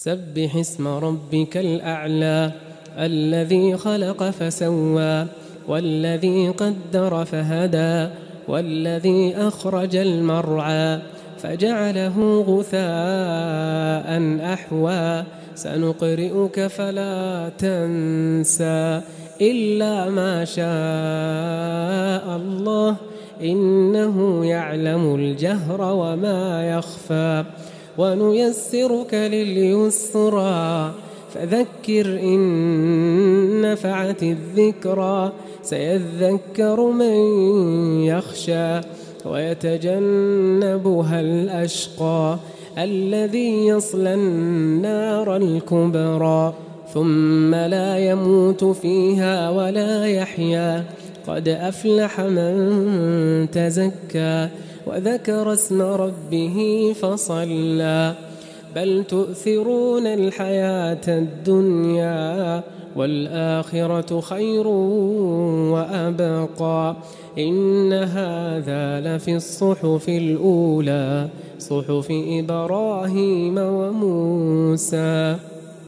سبح اسم ربك الأعلى الذي خلق فسوى والذي قدر فهدى والذي أخرج المرعى فجعله غثاء أحوى سنقرئك فلا تنسى إلا ما شاء الله إنه يعلم الجهر وما يخفى ونيسرك لليسرى فذكر إن نفعت الذكرى سيذكر من يخشى ويتجنبها الأشقى الذي يصلى النار الكبرى ثم لا يموت فيها ولا يحيا قد أفلح من تزكى وذكر اسم ربه فصلى بل تؤثرون الحياة الدنيا والآخرة خير وأبقى إن هذا لفي الصحف الأولى صحف إبراهيم وموسى.